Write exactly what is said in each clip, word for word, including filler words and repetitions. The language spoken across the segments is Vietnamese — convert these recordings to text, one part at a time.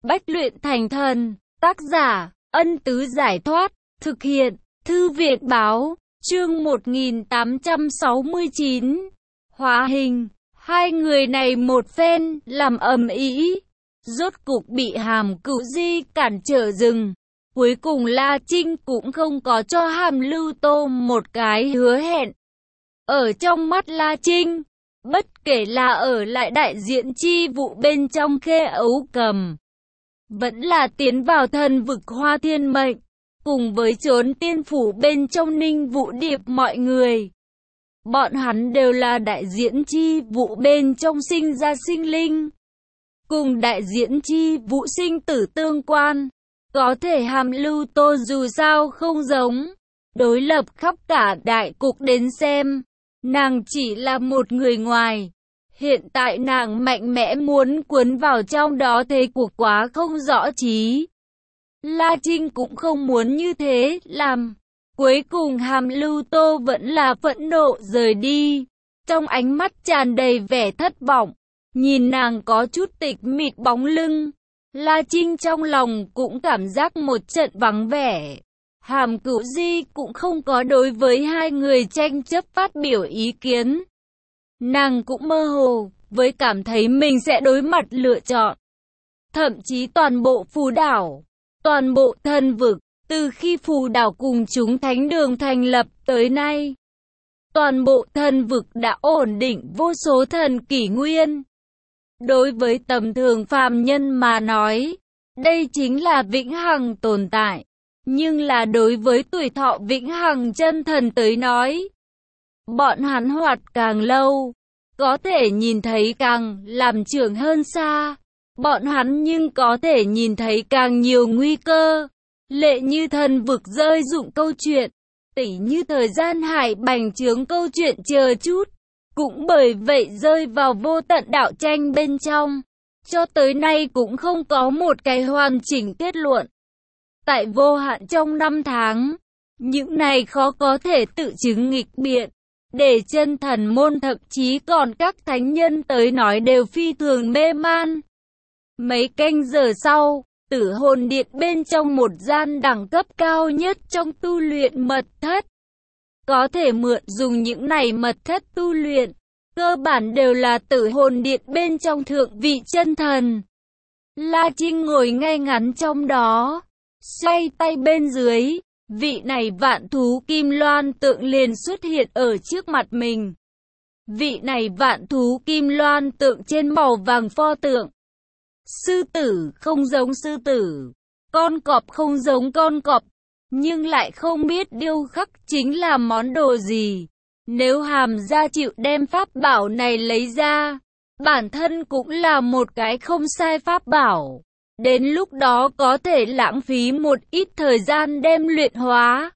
Bách luyện thành thần, tác giả, Ân Tứ Giải Thoát, thực hiện, Thư Viện Báo, chương một nghìn tám trăm sáu mươi chín. Hóa hình, hai người này một phen, làm ầm ĩ, rốt cục bị Hàm Cửu Di cản trở dừng. Cuối cùng La Trinh cũng không có cho Hàm Lưu Tô một cái hứa hẹn. Ở trong mắt La Trinh, bất kể là ở lại đại diện chi vụ bên trong Khê Ấu Cầm, vẫn là tiến vào thần vực Hoa Thiên Mệnh, cùng với trốn tiên phủ bên trong Ninh Vũ Điệp mọi người. Bọn hắn đều là đại diện chi vụ bên trong sinh ra sinh linh, cùng đại diện chi vụ sinh tử tương quan. Có thể Hàm Lưu Tô dù sao không giống, đối lập khắp cả đại cục đến xem, nàng chỉ là một người ngoài. Hiện tại nàng mạnh mẽ muốn cuốn vào trong đó thế cuộc quá không rõ trí. La Trinh cũng không muốn như thế làm. Cuối cùng Hàm Lưu Tô vẫn là phẫn nộ rời đi, trong ánh mắt tràn đầy vẻ thất vọng. Nhìn nàng có chút tịch mịch bóng lưng, La Trinh trong lòng cũng cảm giác một trận vắng vẻ. Hàm Cửu Di cũng không có đối với hai người tranh chấp phát biểu ý kiến. Nàng cũng mơ hồ với cảm thấy mình sẽ đối mặt lựa chọn. Thậm chí toàn bộ phù đảo, toàn bộ thần vực, từ khi phù đảo cùng chúng thánh đường thành lập tới nay, toàn bộ thần vực đã ổn định vô số thần kỷ nguyên. Đối với tầm thường phàm nhân mà nói, đây chính là vĩnh hằng tồn tại. Nhưng là đối với tuổi thọ vĩnh hằng chân thần tới nói, bọn hắn hoạt càng lâu, có thể nhìn thấy càng làm trưởng hơn xa. Bọn hắn nhưng có thể nhìn thấy càng nhiều nguy cơ. Lệ như thần vực rơi dụng câu chuyện, tỉ như thời gian hải bành trướng câu chuyện chờ chút. Cũng bởi vậy rơi vào vô tận đạo tranh bên trong. Cho tới nay cũng không có một cái hoàn chỉnh kết luận. Tại vô hạn trong năm tháng, những này khó có thể tự chứng nghịch biện. Để chân thần môn thậm chí còn các thánh nhân tới nói đều phi thường mê man. Mấy canh giờ sau, Tử Hồn Điện bên trong một gian đẳng cấp cao nhất trong tu luyện mật thất. Có thể mượn dùng những này mật thất tu luyện, cơ bản đều là Tử Hồn Điện bên trong thượng vị chân thần. La Trinh ngồi ngay ngắn trong đó, xoay tay bên dưới, vị này vạn thú kim loan tượng liền xuất hiện ở trước mặt mình. Vị này vạn thú kim loan tượng trên màu vàng pho tượng. Sư tử không giống sư tử, con cọp không giống con cọp, nhưng lại không biết điêu khắc chính là món đồ gì. Nếu Hàm gia chịu đem pháp bảo này lấy ra, bản thân cũng là một cái không sai pháp bảo. Đến lúc đó có thể lãng phí một ít thời gian đem luyện hóa.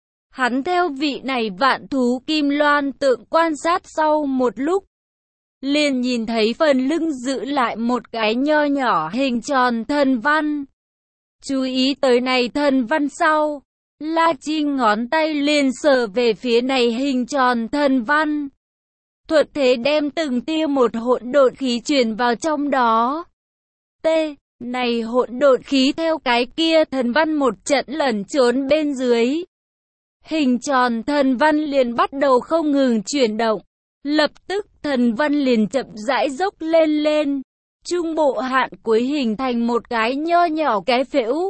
Hắn theo vị này vạn thú kim loan tượng quan sát sau một lúc, liền nhìn thấy phần lưng giữ lại một cái nho nhỏ hình tròn thần văn. Chú ý tới này thần văn sau, La Trinh ngón tay liền sờ về phía này hình tròn thần văn. Thuật thế đem từng tia một hỗn độn khí truyền vào trong đó. T. Này hỗn độn khí theo cái kia thần văn một trận lẩn trốn bên dưới. Hình tròn thần văn liền bắt đầu không ngừng chuyển động. Lập tức thần văn liền chậm rãi dốc lên lên. Trung bộ hạn cuối hình thành một cái nho nhỏ cái phễu.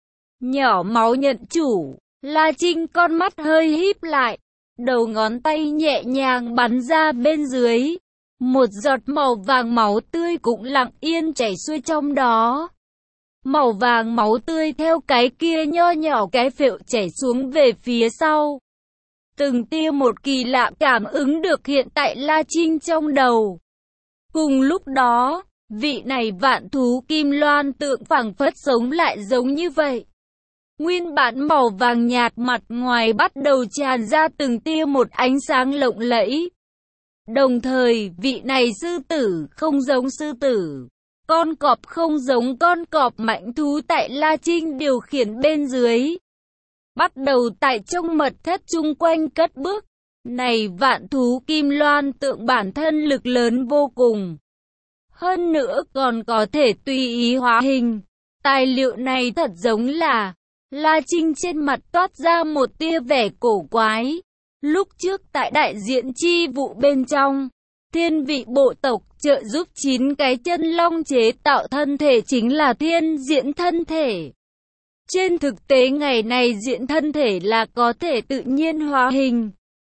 Nhỏ máu nhận chủ. La Trinh con mắt hơi híp lại. Đầu ngón tay nhẹ nhàng bắn ra bên dưới. Một giọt màu vàng máu tươi cũng lặng yên chảy xuôi trong đó. Màu vàng máu tươi theo cái kia nho nhỏ cái phễu chảy xuống về phía sau. Từng tia một kỳ lạ cảm ứng được hiện tại La Trinh trong đầu. Cùng lúc đó, vị này vạn thú kim loan tượng phảng phất sống lại giống như vậy. Nguyên bản màu vàng nhạt mặt ngoài bắt đầu tràn ra từng tia một ánh sáng lộng lẫy. Đồng thời, vị này sư tử không giống sư tử, con cọp không giống con cọp mãnh thú tại La Trinh điều khiển bên dưới. Bắt đầu tại trong mật thất chung quanh cất bước. Này vạn thú kim loan tượng bản thân lực lớn vô cùng. Hơn nữa còn có thể tùy ý hóa hình. Tài liệu này thật giống là, La Trinh trên mặt toát ra một tia vẻ cổ quái. Lúc trước tại đại diện chi vụ bên trong, thiên vị bộ tộc trợ giúp chín cái chân long chế tạo thân thể chính là thiên diễn thân thể. Trên thực tế ngày này diễn thân thể là có thể tự nhiên hóa hình.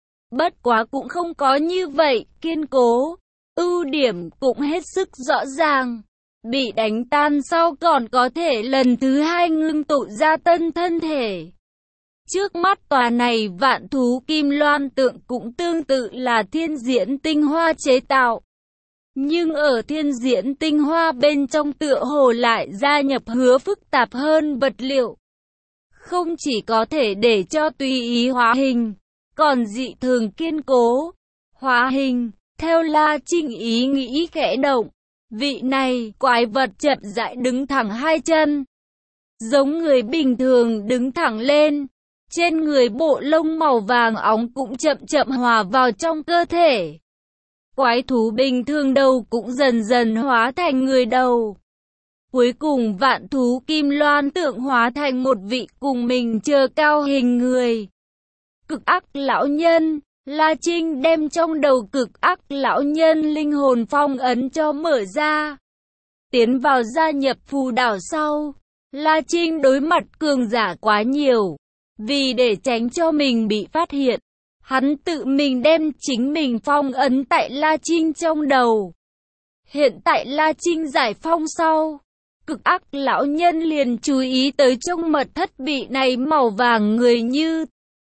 Bất quá cũng không có như vậy, kiên cố, ưu điểm cũng hết sức rõ ràng. Bị đánh tan sau còn có thể lần thứ hai ngưng tụ ra tân thân thể. Trước mắt tòa này vạn thú kim loan tượng cũng tương tự là thiên diễn tinh hoa chế tạo. Nhưng ở thiên diễn tinh hoa bên trong tựa hồ lại gia nhập hứa phức tạp hơn vật liệu. Không chỉ có thể để cho tùy ý hóa hình, còn dị thường kiên cố. Hóa hình, theo La Trinh ý nghĩ khẽ động. Vị này, quái vật chậm rãi đứng thẳng hai chân. Giống người bình thường đứng thẳng lên. Trên người bộ lông màu vàng óng cũng chậm chậm hòa vào trong cơ thể. Quái thú bình thường đầu cũng dần dần hóa thành người đầu. Cuối cùng vạn thú kim loan tượng hóa thành một vị cùng mình chờ cao hình người. Cực ác lão nhân, La Trinh đem trong đầu cực ác lão nhân linh hồn phong ấn cho mở ra. Tiến vào gia nhập phù đảo sau, La Trinh đối mặt cường giả quá nhiều. Vì để tránh cho mình bị phát hiện, hắn tự mình đem chính mình phong ấn tại La Trinh trong đầu. Hiện tại La Trinh giải phong sau, cực ác lão nhân liền chú ý tới trong mật thất bị này màu vàng người như.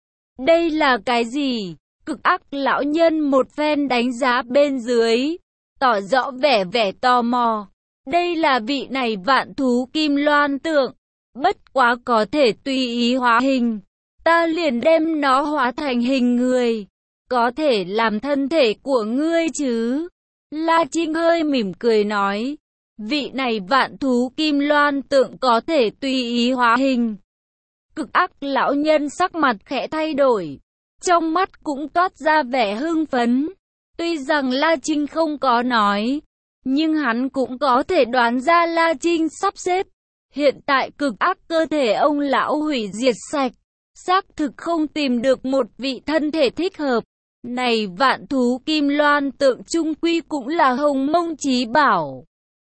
Đây là cái gì? Cực ác lão nhân một phen đánh giá bên dưới, tỏ rõ vẻ vẻ tò mò. Đây là vị này vạn thú kim loan tượng, bất quá có thể tùy ý hóa hình. Ta liền đem nó hóa thành hình người, có thể làm thân thể của ngươi chứ? La Trinh hơi mỉm cười nói, vị này vạn thú kim loan tượng có thể tùy ý hóa hình. Cực ác lão nhân sắc mặt khẽ thay đổi, trong mắt cũng toát ra vẻ hưng phấn. Tuy rằng La Trinh không có nói, nhưng hắn cũng có thể đoán ra La Trinh sắp xếp. Hiện tại cực ác cơ thể ông lão hủy diệt sạch. Xác thực không tìm được một vị thân thể thích hợp. Này vạn thú kim loan tượng trung quy cũng là hồng mông chí bảo.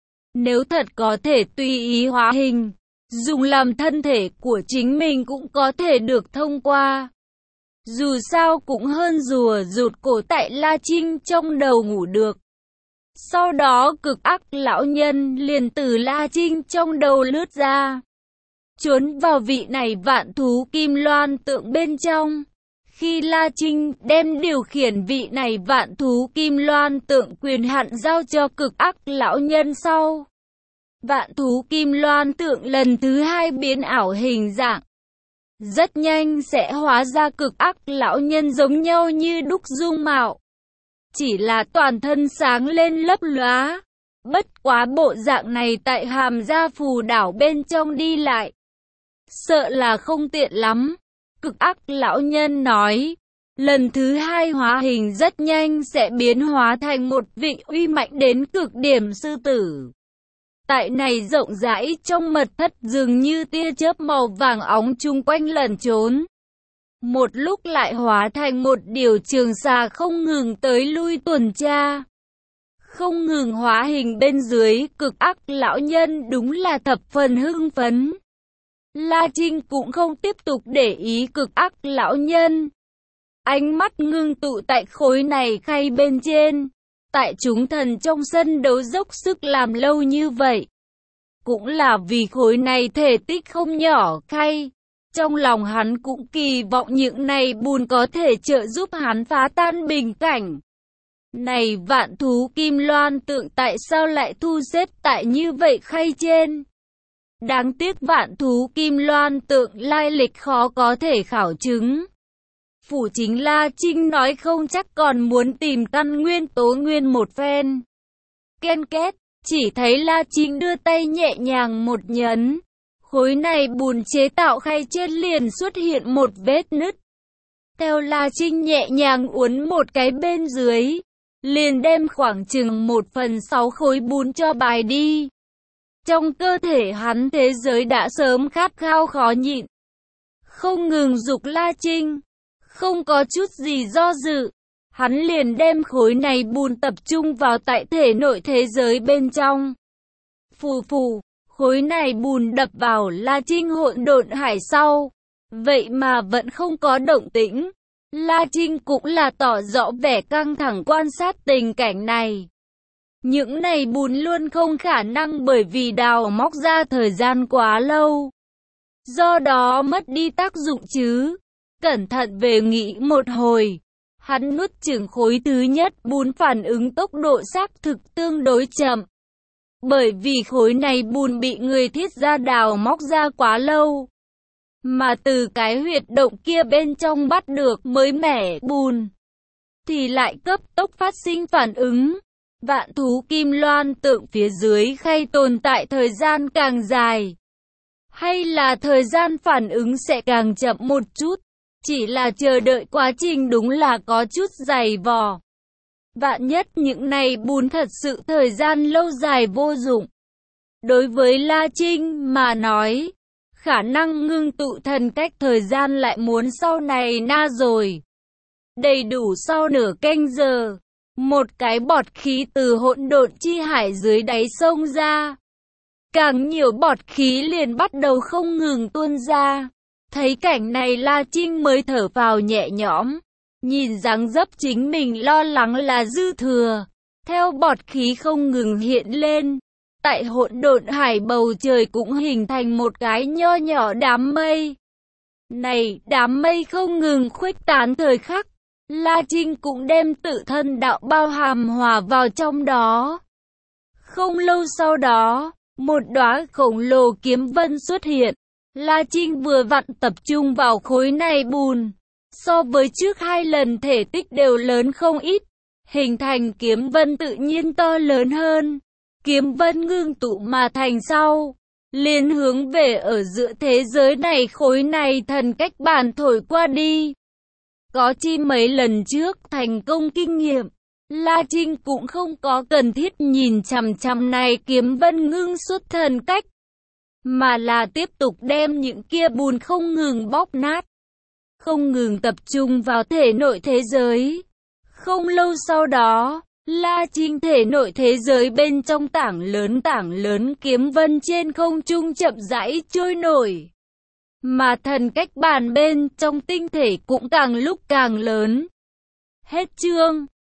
Nếu thật có thể tùy ý hóa hình, dùng làm thân thể của chính mình cũng có thể được thông qua. Dù sao cũng hơn rùa rụt cổ tại La Trinh trong đầu ngủ được. Sau đó cực ác lão nhân liền từ La Trinh trong đầu lướt ra, trốn vào vị này vạn thú kim loan tượng bên trong. Khi La Trinh đem điều khiển vị này vạn thú kim loan tượng quyền hạn giao cho cực ác lão nhân sau, vạn thú kim loan tượng lần thứ hai biến ảo hình dạng. Rất nhanh sẽ hóa ra cực ác lão nhân giống nhau như đúc dung mạo. Chỉ là toàn thân sáng lên lấp lóa. Bất quá bộ dạng này tại Hàm Gia phù đảo bên trong đi lại, sợ là không tiện lắm. Cực ác lão nhân nói, lần thứ hai hóa hình rất nhanh sẽ biến hóa thành một vị uy mạnh đến cực điểm sư tử. Tại này rộng rãi trong mật thất dường như tia chớp màu vàng óng chung quanh lẩn trốn. Một lúc lại hóa thành một điều trường xà không ngừng tới lui tuần tra. Không ngừng hóa hình bên dưới, cực ác lão nhân đúng là thập phần hưng phấn. La Trinh cũng không tiếp tục để ý cực ác lão nhân. Ánh mắt ngưng tụ tại khối này khay bên trên. Tại chúng thần trong sân đấu dốc sức làm lâu như vậy, cũng là vì khối này thể tích không nhỏ khay. Trong lòng hắn cũng kỳ vọng những này bùn có thể trợ giúp hắn phá tan bình cảnh. Này vạn thú kim loan tượng tại sao lại thu xếp tại như vậy khay trên? Đáng tiếc vạn thú kim loan tượng lai lịch khó có thể khảo chứng. Phủ chính La Trinh nói không chắc còn muốn tìm căn nguyên tố nguyên một phen. Ken két, chỉ thấy La Trinh đưa tay nhẹ nhàng một nhấn. Khối này bùn chế tạo khay trên liền xuất hiện một vết nứt. Theo La Trinh nhẹ nhàng uốn một cái bên dưới, liền đem khoảng chừng một phần sáu khối bùn cho bài đi. Trong cơ thể hắn thế giới đã sớm khát khao khó nhịn, không ngừng giục La Trinh, không có chút gì do dự. Hắn liền đem khối này bùn tập trung vào tại thể nội thế giới bên trong. Phù phù, khối này bùn đập vào La Trinh hỗn độn hải sau, vậy mà vẫn không có động tĩnh. La Trinh cũng là tỏ rõ vẻ căng thẳng quan sát tình cảnh này. Những này bùn luôn không khả năng bởi vì đào móc ra thời gian quá lâu, do đó mất đi tác dụng chứ. Cẩn thận về nghĩ một hồi, hắn nuốt chửng khối thứ nhất bùn phản ứng tốc độ xác thực tương đối chậm. Bởi vì khối này bùn bị người thiết ra đào móc ra quá lâu, mà từ cái huyệt động kia bên trong bắt được mới mẻ bùn, thì lại cấp tốc phát sinh phản ứng. Vạn thú kim loan tượng phía dưới khay tồn tại thời gian càng dài, hay là thời gian phản ứng sẽ càng chậm một chút, chỉ là chờ đợi quá trình đúng là có chút dày vò. Vạn nhất những này bùn thật sự thời gian lâu dài vô dụng. Đối với La Trinh mà nói, khả năng ngưng tụ thần cách thời gian lại muốn sau này na rồi. Đầy đủ sau nửa canh giờ, một cái bọt khí từ hỗn độn chi hải dưới đáy sông ra. Càng nhiều bọt khí liền bắt đầu không ngừng tuôn ra. Thấy cảnh này La Trinh mới thở phào nhẹ nhõm. Nhìn dáng dấp chính mình lo lắng là dư thừa. Theo bọt khí không ngừng hiện lên, tại hỗn độn hải bầu trời cũng hình thành một cái nho nhỏ đám mây. Này, đám mây không ngừng khuếch tán thời khắc, La Trinh cũng đem tự thân đạo bao hàm hòa vào trong đó. Không lâu sau đó, một đóa khổng lồ kiếm vân xuất hiện. La Trinh vừa vặn tập trung vào khối này bùn, so với trước hai lần thể tích đều lớn không ít, hình thành kiếm vân tự nhiên to lớn hơn. Kiếm vân ngưng tụ mà thành sau, liền hướng về ở giữa thế giới này khối này thần cách bản thổi qua đi. Có chi mấy lần trước thành công kinh nghiệm, La Trinh cũng không có cần thiết nhìn chằm chằm này kiếm vân ngưng xuất thần cách, mà là tiếp tục đem những kia bùn không ngừng bóp nát, không ngừng tập trung vào thể nội thế giới. Không lâu sau đó, La Trinh thể nội thế giới bên trong tảng lớn tảng lớn kiếm vân trên không trung chậm rãi trôi nổi. Mà thần cách bàn bên trong tinh thể cũng càng lúc càng lớn. Hết chương.